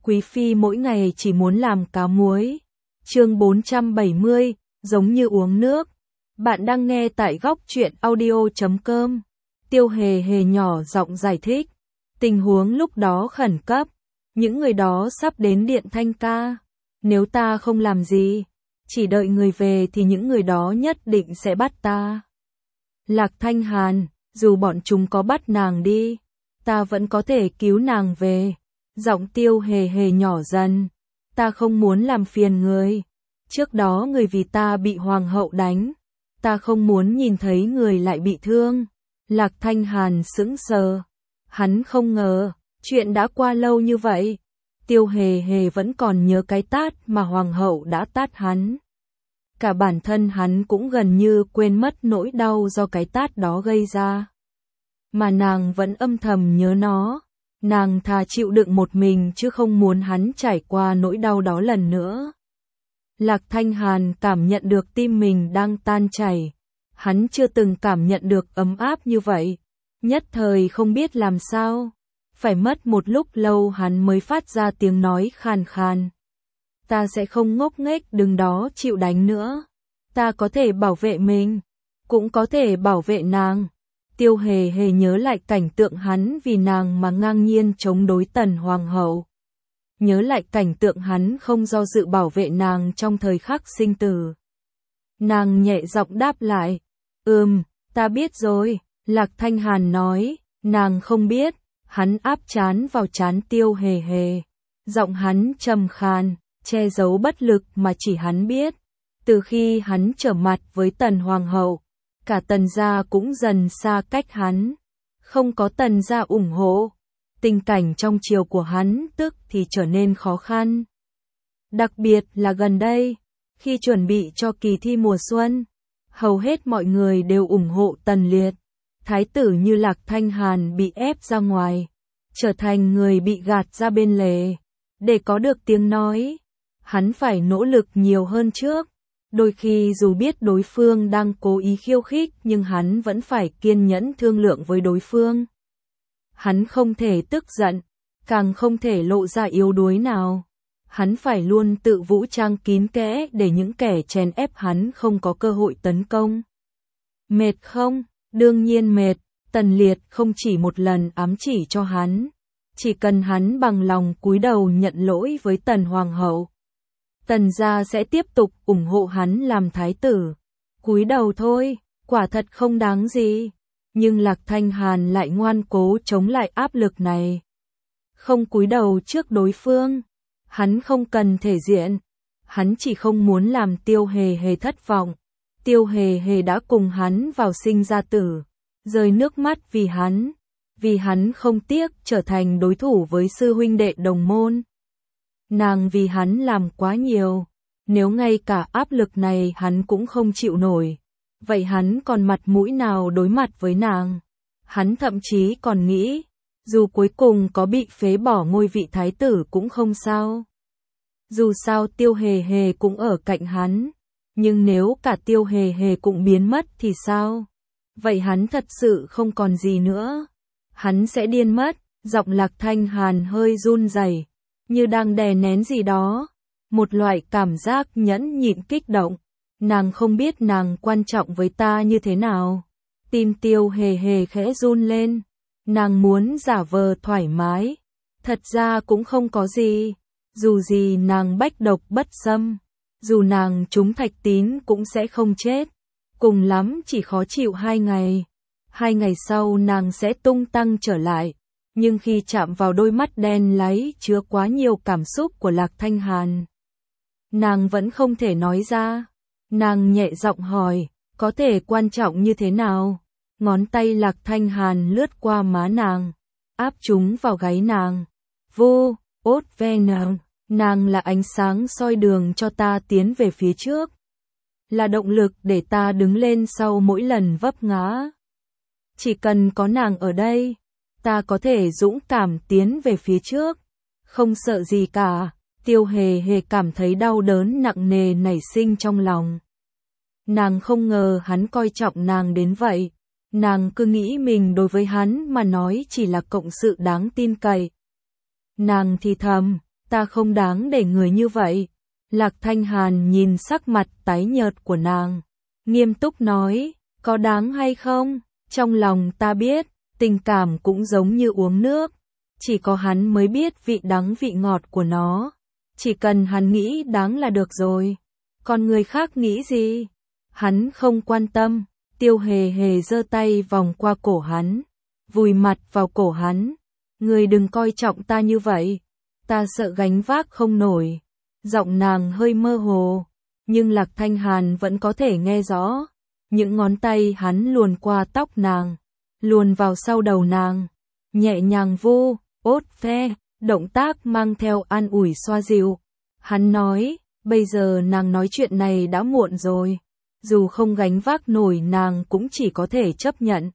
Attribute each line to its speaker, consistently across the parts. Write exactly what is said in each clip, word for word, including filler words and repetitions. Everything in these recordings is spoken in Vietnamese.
Speaker 1: Quý phi mỗi ngày chỉ muốn làm cá muối. Chương bốn trăm bảy mươi, giống như uống nước. Bạn đang nghe tại góc truyện audio chấm com. Tiêu Hề Hề nhỏ giọng giải thích. Tình huống lúc đó khẩn cấp. Những người đó sắp đến điện Thanh Ca. Nếu ta không làm gì, chỉ đợi người về thì những người đó nhất định sẽ bắt ta. Lạc Thanh Hàn, dù bọn chúng có bắt nàng đi, ta vẫn có thể cứu nàng về. Giọng Tiêu Hề Hề nhỏ dần. Ta không muốn làm phiền người. Trước đó người vì ta bị hoàng hậu đánh. Ta không muốn nhìn thấy người lại bị thương. Lạc Thanh Hàn sững sờ. Hắn không ngờ, chuyện đã qua lâu như vậy. Tiêu Hề Hề vẫn còn nhớ cái tát mà hoàng hậu đã tát hắn. Cả bản thân hắn cũng gần như quên mất nỗi đau do cái tát đó gây ra. Mà nàng vẫn âm thầm nhớ nó. Nàng thà chịu đựng một mình chứ không muốn hắn trải qua nỗi đau đó lần nữa. Lạc Thanh Hàn cảm nhận được tim mình đang tan chảy. Hắn chưa từng cảm nhận được ấm áp như vậy. Nhất thời không biết làm sao. Phải mất một lúc lâu hắn mới phát ra tiếng nói khàn khàn. Ta sẽ không ngốc nghếch đứng đó chịu đánh nữa. Ta có thể bảo vệ mình, cũng có thể bảo vệ nàng. Tiêu Hề Hề nhớ lại cảnh tượng hắn vì nàng mà ngang nhiên chống đối Tần Hoàng hậu. Nhớ lại cảnh tượng hắn không do dự bảo vệ nàng trong thời khắc sinh tử. Nàng nhẹ giọng đáp lại. Ừm, ta biết rồi, Lạc Thanh Hàn nói. Nàng không biết. Hắn áp trán vào trán Tiêu Hề Hề. Giọng hắn trầm khàn, che giấu bất lực mà chỉ hắn biết. Từ khi hắn trở mặt với Tần Hoàng hậu, cả Tần gia cũng dần xa cách hắn. Không có Tần gia ủng hộ, tình cảnh trong triều của hắn tức thì trở nên khó khăn. Đặc biệt là gần đây, khi chuẩn bị cho kỳ thi mùa xuân, hầu hết mọi người đều ủng hộ Tần Liệt. Thái tử như Lạc Thanh Hàn bị ép ra ngoài, trở thành người bị gạt ra bên lề. Để có được tiếng nói, hắn phải nỗ lực nhiều hơn trước. Đôi khi dù biết đối phương đang cố ý khiêu khích nhưng hắn vẫn phải kiên nhẫn thương lượng với đối phương. Hắn không thể tức giận, càng không thể lộ ra yếu đuối nào. Hắn phải luôn tự vũ trang kín kẽ để những kẻ chèn ép hắn không có cơ hội tấn công. Mệt không? Đương nhiên mệt. Tần Liệt không chỉ một lần ám chỉ cho hắn. Chỉ cần hắn bằng lòng cúi đầu nhận lỗi với Tần Hoàng hậu, Tần gia sẽ tiếp tục ủng hộ hắn làm thái tử. Cúi đầu thôi, quả thật không đáng gì. Nhưng Lạc Thanh Hàn lại ngoan cố chống lại áp lực này. Không cúi đầu trước đối phương. Hắn không cần thể diện. Hắn chỉ không muốn làm Tiêu Hề Hề thất vọng. Tiêu Hề Hề đã cùng hắn vào sinh ra tử. Rơi nước mắt vì hắn. Vì hắn không tiếc trở thành đối thủ với sư huynh đệ đồng môn. Nàng vì hắn làm quá nhiều. Nếu ngay cả áp lực này hắn cũng không chịu nổi, vậy hắn còn mặt mũi nào đối mặt với nàng? Hắn thậm chí còn nghĩ, dù cuối cùng có bị phế bỏ ngôi vị thái tử cũng không sao. Dù sao Tiêu Hề Hề cũng ở cạnh hắn. Nhưng nếu cả Tiêu Hề Hề cũng biến mất thì sao? Vậy hắn thật sự không còn gì nữa. Hắn sẽ điên mất. Giọng Lạc Thanh Hàn hơi run rẩy, như đang đè nén gì đó. Một loại cảm giác nhẫn nhịn kích động. Nàng không biết nàng quan trọng với ta như thế nào. Tim Tiêu Hề Hề khẽ run lên. Nàng muốn giả vờ thoải mái. Thật ra cũng không có gì. Dù gì nàng bách độc bất xâm. Dù nàng trúng thạch tín cũng sẽ không chết. Cùng lắm chỉ khó chịu hai ngày. Hai ngày sau nàng sẽ tung tăng trở lại. Nhưng khi chạm vào đôi mắt đen láy chứa quá nhiều cảm xúc của Lạc Thanh Hàn, nàng vẫn không thể nói ra. Nàng nhẹ giọng hỏi, có thể quan trọng như thế nào? Ngón tay Lạc Thanh Hàn lướt qua má nàng, áp chúng vào gáy nàng. Vô, ốt ve nàng, nàng là ánh sáng soi đường cho ta tiến về phía trước. Là động lực để ta đứng lên sau mỗi lần vấp ngã. Chỉ cần có nàng ở đây, ta có thể dũng cảm tiến về phía trước. Không sợ gì cả. Tiêu Hề Hề cảm thấy đau đớn nặng nề nảy sinh trong lòng. Nàng không ngờ hắn coi trọng nàng đến vậy. Nàng cứ nghĩ mình đối với hắn mà nói chỉ là cộng sự đáng tin cậy. Nàng thì thầm, ta không đáng để người như vậy. Lạc Thanh Hàn nhìn sắc mặt tái nhợt của nàng, nghiêm túc nói, có đáng hay không? Trong lòng ta biết, tình cảm cũng giống như uống nước, chỉ có hắn mới biết vị đắng vị ngọt của nó. Chỉ cần hắn nghĩ đáng là được rồi. Còn người khác nghĩ gì? Hắn không quan tâm. Tiêu Hề Hề giơ tay vòng qua cổ hắn, vùi mặt vào cổ hắn. Người đừng coi trọng ta như vậy, ta sợ gánh vác không nổi. Giọng nàng hơi mơ hồ, nhưng Lạc Thanh Hàn vẫn có thể nghe rõ. Những ngón tay hắn luồn qua tóc nàng, luồn vào sau đầu nàng, nhẹ nhàng vu, ốt ve, động tác mang theo an ủi xoa dịu. Hắn nói, bây giờ nàng nói chuyện này đã muộn rồi, dù không gánh vác nổi nàng cũng chỉ có thể chấp nhận.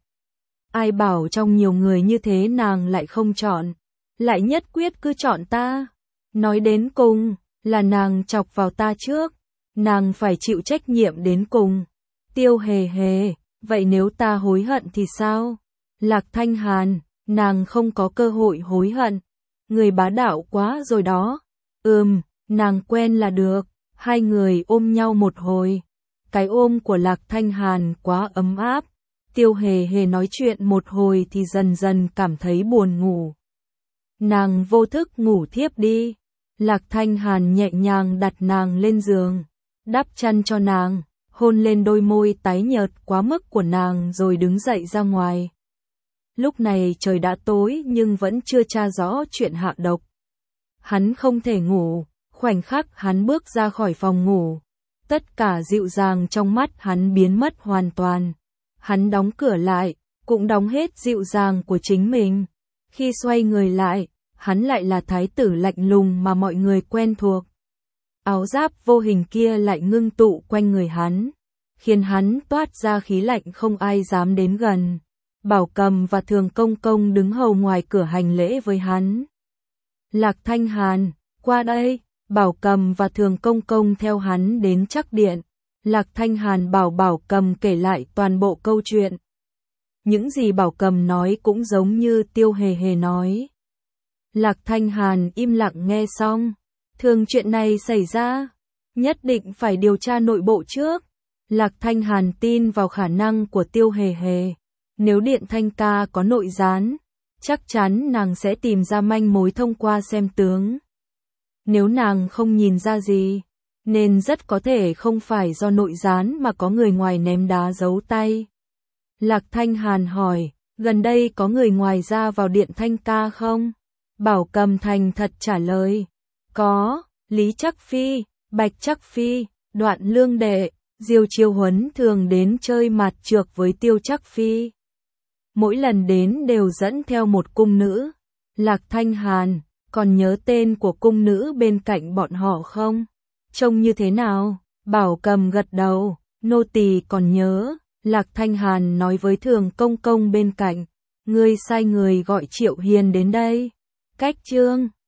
Speaker 1: Ai bảo trong nhiều người như thế nàng lại không chọn, lại nhất quyết cứ chọn ta. Nói đến cùng, là nàng chọc vào ta trước, nàng phải chịu trách nhiệm đến cùng. Tiêu Hề Hề, vậy nếu ta hối hận thì sao? Lạc Thanh Hàn, nàng không có cơ hội hối hận. Người bá đạo quá rồi đó. Ừm, nàng quen là được. Hai người ôm nhau một hồi. Cái ôm của Lạc Thanh Hàn quá ấm áp. Tiêu Hề Hề nói chuyện một hồi thì dần dần cảm thấy buồn ngủ. Nàng vô thức ngủ thiếp đi. Lạc Thanh Hàn nhẹ nhàng đặt nàng lên giường, đắp chăn cho nàng, hôn lên đôi môi tái nhợt quá mức của nàng rồi đứng dậy ra ngoài. Lúc này trời đã tối nhưng vẫn chưa tra rõ chuyện hạ độc. Hắn không thể ngủ, khoảnh khắc hắn bước ra khỏi phòng ngủ, tất cả dịu dàng trong mắt hắn biến mất hoàn toàn. Hắn đóng cửa lại, cũng đóng hết dịu dàng của chính mình. Khi xoay người lại, hắn lại là thái tử lạnh lùng mà mọi người quen thuộc. Áo giáp vô hình kia lại ngưng tụ quanh người hắn, khiến hắn toát ra khí lạnh không ai dám đến gần. Bảo Cầm và Thường Công Công đứng hầu ngoài cửa hành lễ với hắn. Lạc Thanh Hàn, qua đây. Bảo Cầm và Thường Công Công theo hắn đến Trắc Điện. Lạc Thanh Hàn bảo Bảo Cầm kể lại toàn bộ câu chuyện. Những gì Bảo Cầm nói cũng giống như Tiêu Hề Hề nói. Lạc Thanh Hàn im lặng nghe xong. Thường chuyện này xảy ra, nhất định phải điều tra nội bộ trước. Lạc Thanh Hàn tin vào khả năng của Tiêu Hề Hề. Nếu Điện Thanh Ca có nội gián, chắc chắn nàng sẽ tìm ra manh mối thông qua xem tướng. Nếu nàng không nhìn ra gì, nên rất có thể không phải do nội gián mà có người ngoài ném đá giấu tay. Lạc Thanh Hàn hỏi, gần đây có người ngoài ra vào Điện Thanh Ca không? Bảo Cầm thành thật trả lời, có, Lý Trắc Phi, Bạch Trắc Phi, Đoạn Lương Đệ, Diêu Chiêu Huấn thường đến chơi mặt trược với Tiêu Trắc Phi. Mỗi lần đến đều dẫn theo một cung nữ. Lạc Thanh Hàn, còn nhớ tên của cung nữ bên cạnh bọn họ không? Trông như thế nào? Bảo Cầm gật đầu, nô tỳ còn nhớ. Lạc Thanh Hàn nói với Thường Công Công bên cạnh, ngươi sai người gọi Triệu Hiền đến đây. Cách chương